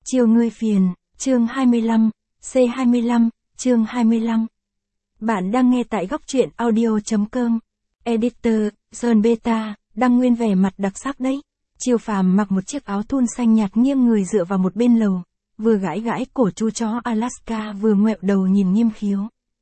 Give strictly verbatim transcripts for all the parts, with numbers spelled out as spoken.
Chiều ngươi phiền, chương hai mươi lăm, C hai mươi lăm, chương hai mươi lăm. Bạn đang nghe tại góc truyện audio chấm com. Editor, John Beta, đăng nguyên vẻ mặt đặc sắc đấy. Chiêu Phàm mặc một chiếc áo thun xanh nhạt nghiêng người dựa vào một bên lầu, vừa gãi gãi cổ chú chó Alaska vừa ngoẹo đầu nhìn Nghiêm Khiếu.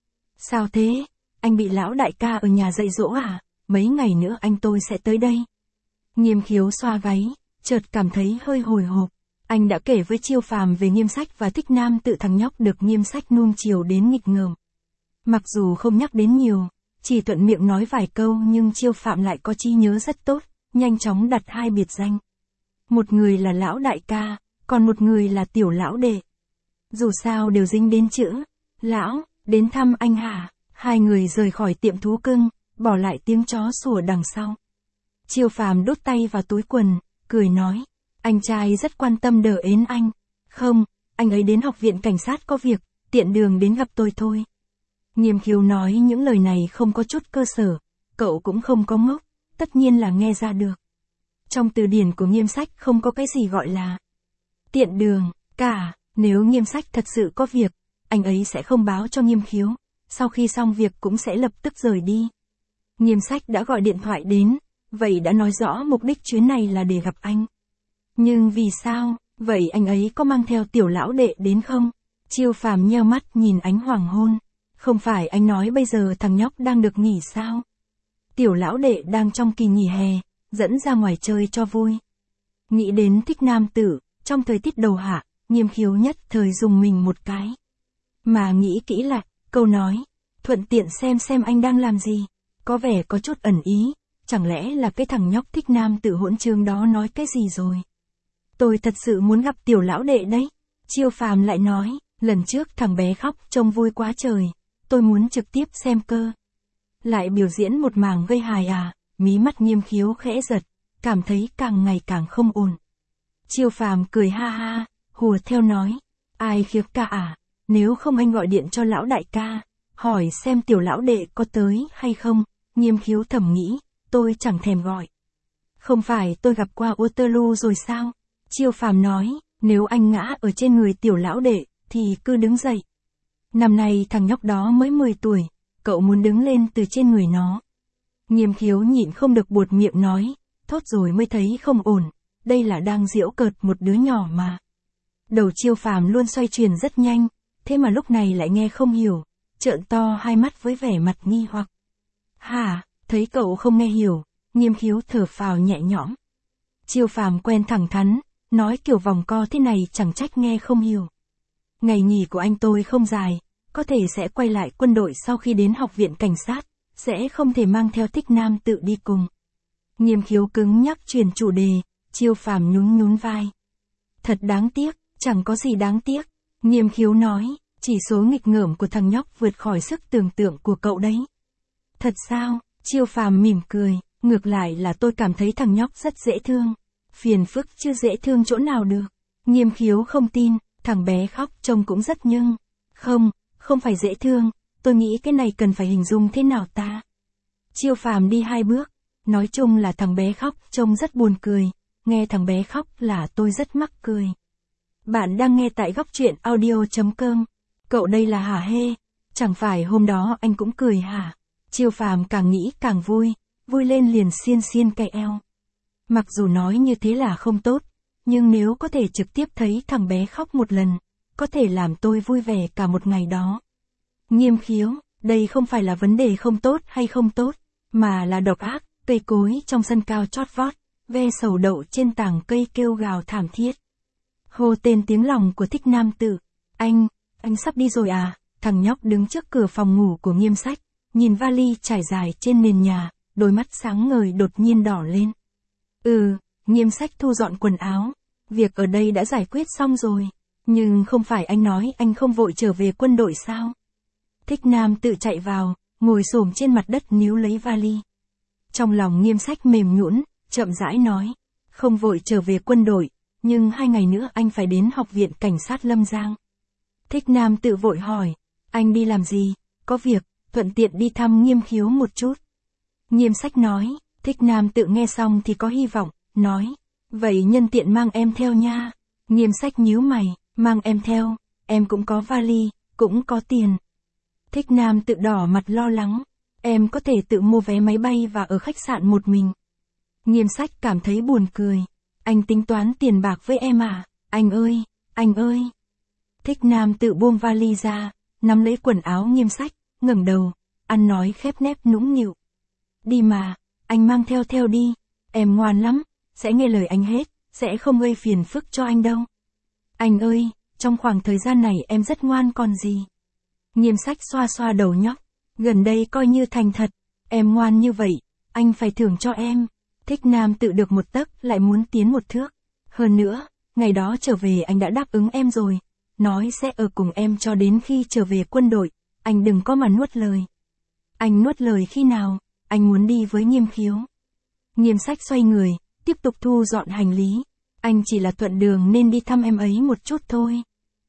Sao thế? Anh bị lão đại ca ở nhà dạy dỗ à? Mấy ngày nữa anh tôi sẽ tới đây. Nghiêm Khiếu xoa gáy, chợt cảm thấy hơi hồi hộp. Anh đã kể với Chiêu Phàm về Nghiêm Sách và Thích Nam tự thằng nhóc được Nghiêm Sách nuông chiều đến nghịch ngợm. Mặc dù không nhắc đến nhiều, chỉ thuận miệng nói vài câu nhưng Chiêu Phàm lại có trí nhớ rất tốt, nhanh chóng đặt hai biệt danh. Một người là lão đại ca, còn một người là tiểu lão đệ. Dù sao đều dính đến chữ lão, đến thăm anh hả? Hai người rời khỏi tiệm thú cưng, bỏ lại tiếng chó sủa đằng sau. Chiêu Phàm đút tay vào túi quần, cười nói, anh trai rất quan tâm đỡ ến anh. Không, anh ấy đến học viện cảnh sát có việc, tiện đường đến gặp tôi thôi. Nghiêm Khiếu nói những lời này không có chút cơ sở, cậu cũng không có ngốc, tất nhiên là nghe ra được. Trong từ điển của Nghiêm Sách không có cái gì gọi là tiện đường, cả, nếu Nghiêm Sách thật sự có việc, anh ấy sẽ không báo cho Nghiêm Khiếu, sau khi xong việc cũng sẽ lập tức rời đi. Nghiêm Sách đã gọi điện thoại đến, vậy đã nói rõ mục đích chuyến này là để gặp anh. Nhưng vì sao, vậy anh ấy có mang theo tiểu lão đệ đến không? Chiêu Phàm nheo mắt nhìn ánh hoàng hôn. Không phải anh nói bây giờ thằng nhóc đang được nghỉ sao? Tiểu lão đệ đang trong kỳ nghỉ hè, dẫn ra ngoài chơi cho vui. Nghĩ đến Thích Nam tử, trong thời tiết đầu hạ, Nghiêm Khiếu nhất thời dùng mình một cái. Mà nghĩ kỹ lại, câu nói, thuận tiện xem xem anh đang làm gì, có vẻ có chút ẩn ý, chẳng lẽ là cái thằng nhóc Thích Nam tử hỗn trương đó nói cái gì rồi? Tôi thật sự muốn gặp tiểu lão đệ đấy. Chiêu Phàm lại nói, lần trước thằng bé khóc trông vui quá trời, tôi muốn trực tiếp xem cơ. Lại biểu diễn một màn gây hài à? Mí mắt Nghiêm Khiếu khẽ giật, cảm thấy càng ngày càng không ổn. Chiêu Phàm cười ha ha, hùa theo nói, ai khiếp ca à, nếu không anh gọi điện cho lão đại ca, hỏi xem tiểu lão đệ có tới hay không. Nghiêm Khiếu thầm nghĩ, tôi chẳng thèm gọi. Không phải tôi gặp qua Waterloo rồi sao? Chiêu Phàm nói, nếu anh ngã ở trên người tiểu lão đệ, thì cứ đứng dậy. Năm nay thằng nhóc đó mới mười tuổi, cậu muốn đứng lên từ trên người nó. Nghiêm Khiếu nhịn không được buột miệng nói, thốt rồi mới thấy không ổn, đây là đang giễu cợt một đứa nhỏ mà. Đầu Chiêu Phàm luôn xoay chuyển rất nhanh, thế mà lúc này lại nghe không hiểu, trợn to hai mắt với vẻ mặt nghi hoặc. Hả, thấy cậu không nghe hiểu, Nghiêm Khiếu thở phào nhẹ nhõm. Chiêu Phàm quen thẳng thắn, nói kiểu vòng co thế này chẳng trách nghe không hiểu. Ngày nghỉ của anh tôi không dài, có thể sẽ quay lại quân đội sau khi đến học viện cảnh sát, sẽ không thể mang theo Thích Nam tự đi cùng. Nghiêm Khiếu cứng nhắc chuyển chủ đề, Chiêu Phàm nhún nhún vai. Thật đáng tiếc, chẳng có gì đáng tiếc. Nghiêm Khiếu nói, chỉ số nghịch ngợm của thằng nhóc vượt khỏi sức tưởng tượng của cậu đấy. Thật sao? Chiêu Phàm mỉm cười, ngược lại là tôi cảm thấy thằng nhóc rất dễ thương. Phiền phức chứ dễ thương chỗ nào được. Nghiêm Khiếu không tin, thằng bé khóc trông cũng rất nhưng. Không, không phải dễ thương, tôi nghĩ cái này cần phải hình dung thế nào ta. Chiêu Phàm đi hai bước, nói chung là thằng bé khóc trông rất buồn cười, nghe thằng bé khóc là tôi rất mắc cười. Bạn đang nghe tại góc truyện audio chấm com. Cậu đây là hả hê, chẳng phải hôm đó anh cũng cười hả? Chiêu Phàm càng nghĩ càng vui, vui lên liền xiên xiên cay eo. Mặc dù nói như thế là không tốt, nhưng nếu có thể trực tiếp thấy thằng bé khóc một lần, có thể làm tôi vui vẻ cả một ngày đó. Nghiêm Khiếu, đây không phải là vấn đề không tốt hay không tốt, mà là độc ác, cây cối trong sân cao chót vót, ve sầu đậu trên tảng cây kêu gào thảm thiết. Hô tên tiếng lòng của Thích Nam tử, anh, anh sắp đi rồi à? Thằng nhóc đứng trước cửa phòng ngủ của Nghiêm Sách, nhìn vali trải dài trên nền nhà, đôi mắt sáng ngời đột nhiên đỏ lên. Ừ, Nghiêm Sách thu dọn quần áo, việc ở đây đã giải quyết xong rồi, nhưng không phải anh nói anh không vội trở về quân đội sao? Thích Nam tự chạy vào, ngồi xổm trên mặt đất níu lấy vali. Trong lòng Nghiêm Sách mềm nhũn, chậm rãi nói, không vội trở về quân đội, nhưng hai ngày nữa anh phải đến học viện cảnh sát Lâm Giang. Thích Nam tự vội hỏi, anh đi làm gì? Có việc, thuận tiện đi thăm Nghiêm Khiếu một chút. Nghiêm Sách nói, Thích Nam tự nghe xong thì có hy vọng, nói, vậy nhân tiện mang em theo nha. Nghiêm Sách nhíu mày, mang em theo, em cũng có vali, cũng có tiền. Thích Nam Tự đỏ mặt lo lắng, em có thể tự mua vé máy bay và ở khách sạn một mình. Nghiêm Sách cảm thấy buồn cười, anh tính toán tiền bạc với em à, anh ơi, anh ơi. Thích Nam Tự buông vali ra, nắm lấy quần áo Nghiêm Sách, ngẩng đầu, ăn nói khép nép nũng nịu. Đi mà, anh mang theo theo đi, em ngoan lắm, sẽ nghe lời anh hết, sẽ không gây phiền phức cho anh đâu. Anh ơi, trong khoảng thời gian này em rất ngoan còn gì. Nghiêm Sách xoa xoa đầu nhóc, gần đây coi như thành thật, em ngoan như vậy, anh phải thưởng cho em. Thích Nam Tự được một tấc lại muốn tiến một thước. Hơn nữa, ngày đó trở về anh đã đáp ứng em rồi, nói sẽ ở cùng em cho đến khi trở về quân đội, anh đừng có mà nuốt lời. Anh nuốt lời khi nào, anh muốn đi với Nghiêm Khiếu. Nghiêm Sách xoay người, tiếp tục thu dọn hành lý, anh chỉ là thuận đường nên đi thăm em ấy một chút thôi.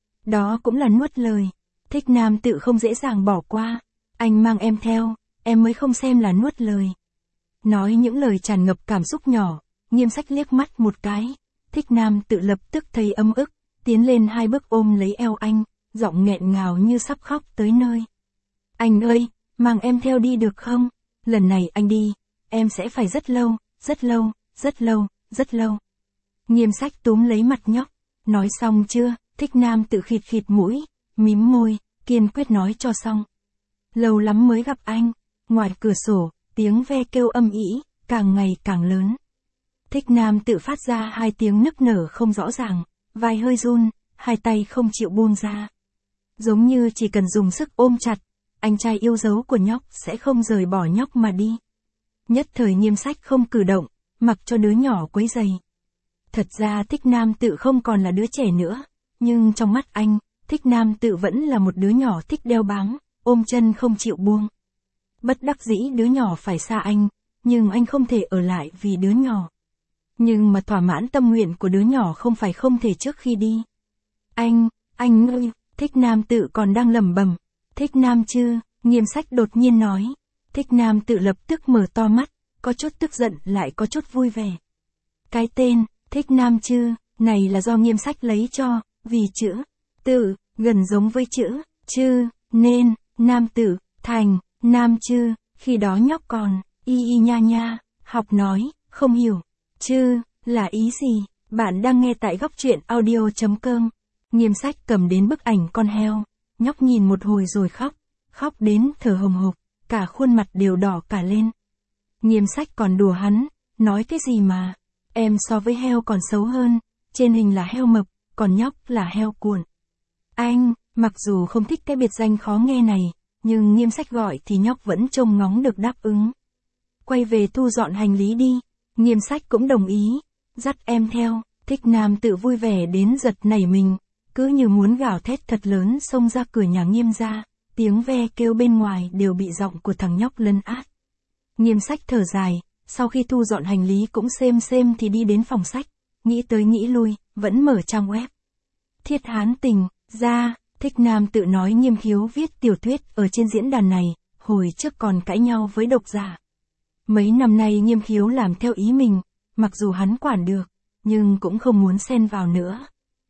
Đó cũng là nuốt lời, Thích Nam Tự không dễ dàng bỏ qua, anh mang em theo, em mới không xem là nuốt lời. Nói những lời tràn ngập cảm xúc nhỏ, Nghiêm Sách liếc mắt một cái, Thích Nam Tự lập tức thấy ấm ức, tiến lên hai bước ôm lấy eo anh, giọng nghẹn ngào như sắp khóc tới nơi. Anh ơi, mang em theo đi được không? Lần này anh đi, em sẽ phải rất lâu, rất lâu, rất lâu, rất lâu. Nghiêm Sách túm lấy mặt nhóc, nói xong chưa? Thích Nam Tự khịt khịt mũi, mím môi, kiên quyết nói cho xong. Lâu lắm mới gặp anh, ngoài cửa sổ, tiếng ve kêu âm ỉ, càng ngày càng lớn. Thích Nam Tự phát ra hai tiếng nức nở không rõ ràng, vai hơi run, hai tay không chịu buông ra. Giống như chỉ cần dùng sức ôm chặt, anh trai yêu dấu của nhóc sẽ không rời bỏ nhóc mà đi. Nhất thời Nghiêm Sách không cử động, mặc cho đứa nhỏ quấy rầy. Thật ra Thích Nam Tự không còn là đứa trẻ nữa, nhưng trong mắt anh, Thích Nam Tự vẫn là một đứa nhỏ thích đeo bám, ôm chân không chịu buông. Bất đắc dĩ đứa nhỏ phải xa anh, nhưng anh không thể ở lại vì đứa nhỏ. Nhưng mà thỏa mãn tâm nguyện của đứa nhỏ không phải không thể trước khi đi. Anh, anh ơi, Thích Nam Tự còn đang lẩm bẩm. Thích Nam chưa? Nghiêm Sách đột nhiên nói. Thích Nam Tự lập tức mở to mắt, có chút tức giận lại có chút vui vẻ. Cái tên, Thích Nam chưa, này là do Nghiêm Sách lấy cho, vì chữ Tự, gần giống với chữ chư, nên, Nam Tự, thành, Nam chư, khi đó nhóc còn, y y nha nha, học nói, không hiểu. Chư, là ý gì? Bạn đang nghe tại góc truyện audio.com. Nghiêm Sách cầm đến bức ảnh con heo, nhóc nhìn một hồi rồi khóc, khóc đến thở hồng hộc, cả khuôn mặt đều đỏ cả lên. Nghiêm Sách còn đùa hắn, nói cái gì mà, em so với heo còn xấu hơn, trên hình là heo mập, còn nhóc là heo cuộn. Anh, mặc dù không thích cái biệt danh khó nghe này, nhưng Nghiêm Sách gọi thì nhóc vẫn trông ngóng được đáp ứng. Quay về thu dọn hành lý đi, Nghiêm Sách cũng đồng ý, dắt em theo. Thích Nam Tự vui vẻ đến giật nảy mình, cứ như muốn gào thét thật lớn xông ra cửa nhà Nghiêm gia, tiếng ve kêu bên ngoài đều bị giọng của thằng nhóc lấn át. Nghiêm Sách thở dài, sau khi thu dọn hành lý cũng xem xem thì đi đến phòng sách, nghĩ tới nghĩ lui, vẫn mở trang web. Thiết Hán Tình, ra, Thích Nam Tự nói Nghiêm Khiếu viết tiểu thuyết ở trên diễn đàn này, hồi trước còn cãi nhau với độc giả. Mấy năm nay Nghiêm Khiếu làm theo ý mình, mặc dù hắn quản được, nhưng cũng không muốn xen vào nữa.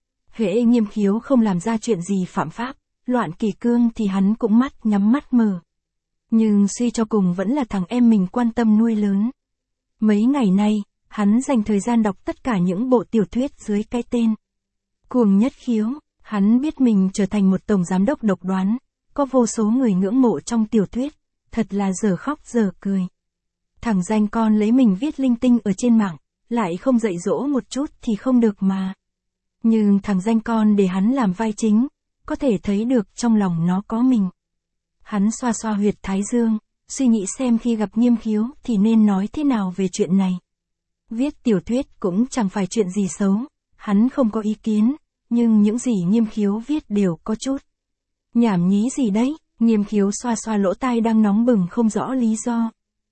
Hễ Nghiêm Khiếu không làm ra chuyện gì phạm pháp, loạn kỷ cương thì hắn cũng mắt nhắm mắt mở. Nhưng suy cho cùng vẫn là thằng em mình quan tâm nuôi lớn. Mấy ngày nay, hắn dành thời gian đọc tất cả những bộ tiểu thuyết dưới cái tên Cuồng Nhất Khiếu. Hắn biết mình trở thành một tổng giám đốc độc đoán, có vô số người ngưỡng mộ trong tiểu thuyết, thật là dở khóc dở cười. Thằng danh con lấy mình viết linh tinh ở trên mạng, lại không dạy dỗ một chút thì không được mà. Nhưng thằng danh con để hắn làm vai chính, có thể thấy được trong lòng nó có mình. Hắn xoa xoa huyệt thái dương, suy nghĩ xem khi gặp Nghiêm Khiếu thì nên nói thế nào về chuyện này. Viết tiểu thuyết cũng chẳng phải chuyện gì xấu, hắn không có ý kiến, nhưng những gì Nghiêm Khiếu viết đều có chút nhảm nhí gì đấy. Nghiêm Khiếu xoa xoa lỗ tai đang nóng bừng không rõ lý do.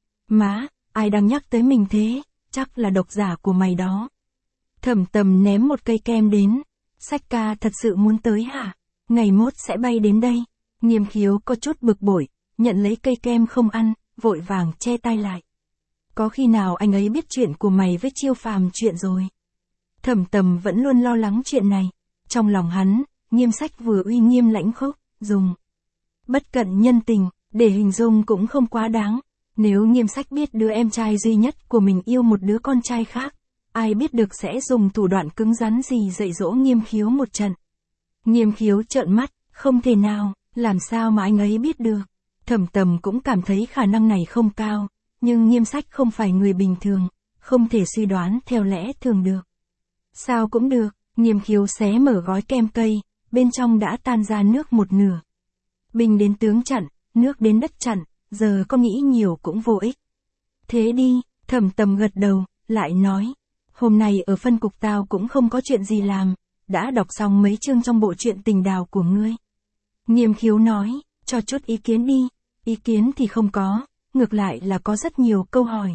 Má, ai đang nhắc tới mình thế, chắc là độc giả của mày đó. Thẩm Tầm ném một cây kem đến. Sách ca thật sự muốn tới hả? Ngày mốt sẽ bay đến đây. Nghiêm Khiếu có chút bực bội, nhận lấy cây kem không ăn, vội vàng che tay lại. Có khi nào anh ấy biết chuyện của mày với Chiêu Phàm chuyện rồi? Thẩm Tầm vẫn luôn lo lắng chuyện này. Trong lòng hắn, Nghiêm Sách vừa uy nghiêm lãnh khốc, dùng bất cận nhân tình, để hình dung cũng không quá đáng. Nếu Nghiêm Sách biết đứa em trai duy nhất của mình yêu một đứa con trai khác, ai biết được sẽ dùng thủ đoạn cứng rắn gì dạy dỗ Nghiêm Khiếu một trận. Nghiêm Khiếu trợn mắt, không thể nào, làm sao mà anh ấy biết được. Thẩm Tầm cũng cảm thấy khả năng này không cao, nhưng Nghiêm Sách không phải người bình thường, không thể suy đoán theo lẽ thường được. Sao cũng được, Nghiêm Khiếu xé mở gói kem cây, bên trong đã tan ra nước một nửa. Binh đến tướng chặn, nước đến đất chặn, giờ có nghĩ nhiều cũng vô ích. Thế đi, Thẩm Tầm gật đầu, lại nói, hôm nay ở phân cục tao cũng không có chuyện gì làm, đã đọc xong mấy chương trong bộ truyện tình đào của ngươi. Nghiêm Khiếu nói, cho chút ý kiến đi. Ý kiến thì không có, ngược lại là có rất nhiều câu hỏi.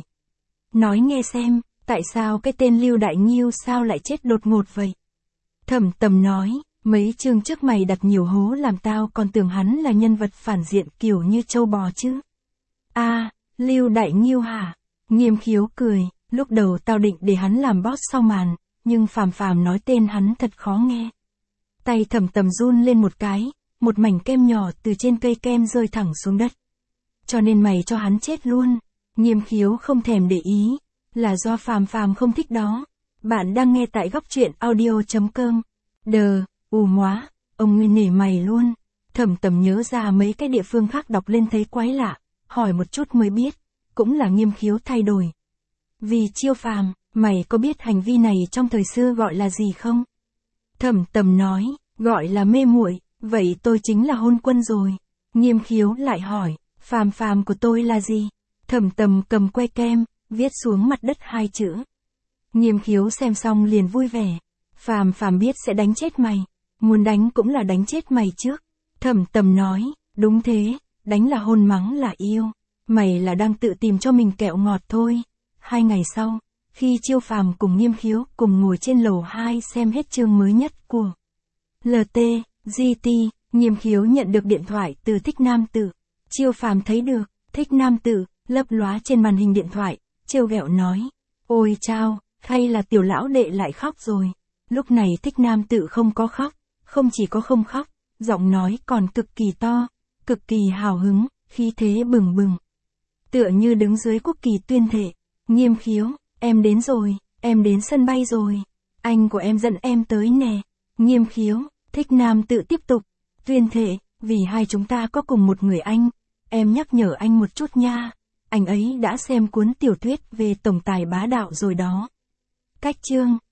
Nói nghe xem, tại sao cái tên Lưu Đại Nghiêu sao lại chết đột ngột vậy? Thẩm Tầm nói, mấy chương trước mày đặt nhiều hố làm tao còn tưởng hắn là nhân vật phản diện kiểu như trâu bò chứ. A, à, Lưu Đại Nghiêu hả? Nghiêm Khiếu cười, lúc đầu tao định để hắn làm boss sau màn, nhưng Phàm Phàm nói tên hắn thật khó nghe. Tay Thẩm Tầm run lên một cái, một mảnh kem nhỏ từ trên cây kem rơi thẳng xuống đất. Cho nên mày cho hắn chết luôn. Nghiêm Khiếu không thèm để ý, là do Phàm Phàm không thích đó. Bạn đang nghe tại góc truyện audio chấm com. Đờ, ù móa, ông nguyên nể mày luôn. Thẩm Tầm nhớ ra mấy cái địa phương khác đọc lên thấy quái lạ, hỏi một chút mới biết, cũng là Nghiêm Khiếu thay đổi. Vì chiêu phàm, mày có biết hành vi này trong thời xưa gọi là gì không? Thẩm Tầm nói, gọi là mê muội, vậy tôi chính là hôn quân rồi. Nghiêm Khiếu lại hỏi, phàm phàm của tôi là gì? Thẩm Tầm cầm que kem, viết xuống mặt đất hai chữ. Nghiêm Khiếu xem xong liền vui vẻ. Phàm phàm biết sẽ đánh chết mày. Muốn đánh cũng là đánh chết mày trước. Thẩm Tầm nói, đúng thế, đánh là hôn mắng là yêu. Mày là đang tự tìm cho mình kẹo ngọt thôi. Hai ngày sau, khi Chiêu Phàm cùng Nghiêm Khiếu cùng ngồi trên lầu hai xem hết chương mới nhất của lờ tê, giê tê, Nghiêm Khiếu nhận được điện thoại từ Thích Nam Tử. Chiêu Phàm thấy được, Thích Nam Tử, lấp lóa trên màn hình điện thoại, trêu ghẹo nói, ôi chao, hay là tiểu lão đệ lại khóc rồi. Lúc này Thích Nam Tử không có khóc, không chỉ có không khóc, giọng nói còn cực kỳ to, cực kỳ hào hứng, khí thế bừng bừng. Tựa như đứng dưới quốc kỳ tuyên thệ, Nghiêm Khiếu, em đến rồi, em đến sân bay rồi, anh của em dẫn em tới nè. Nghiêm Khiếu, Thích Nam Tự tiếp tục, tuyên thệ, vì hai chúng ta có cùng một người anh, em nhắc nhở anh một chút nha, anh ấy đã xem cuốn tiểu thuyết về tổng tài bá đạo rồi đó. Cách chương